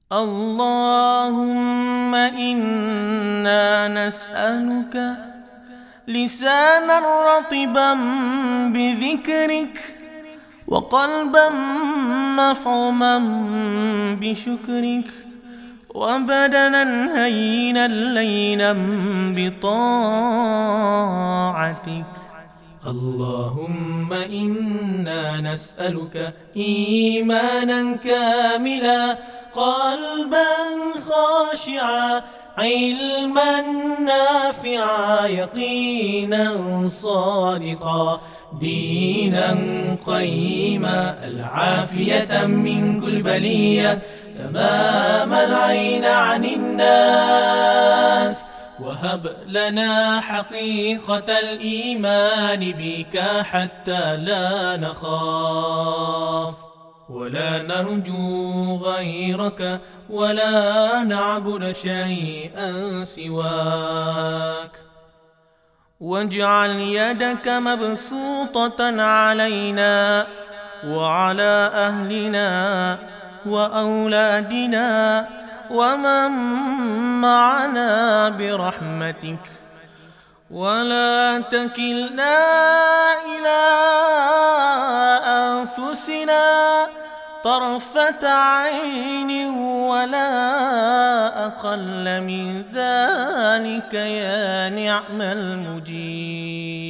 اللهم إنا نسألك لسانا رطبا بذكرك، وقلبا مفعما بشكرك، وبدنا هينا لينا بطاعتك. اللهم إنا نسألك إيمانا كاملا، قلبا خاشعا، علما نافعا، يقينا صادقا، دينا قيما، العافية من كل بلية، تمام العين عن الناس. وهب لنا حقيقة الإيمان بك حتى لا نخاف ولا نرجو غيرك ولا نعبد شيئا سواك. واجعل يدك مبسوطة علينا وعلى أهلنا وأولادنا ومن معنا برحمتك، ولا تكلنا إلى أنفسنا طرفة عين ولا أقل من ذلك يا نعم المجيب.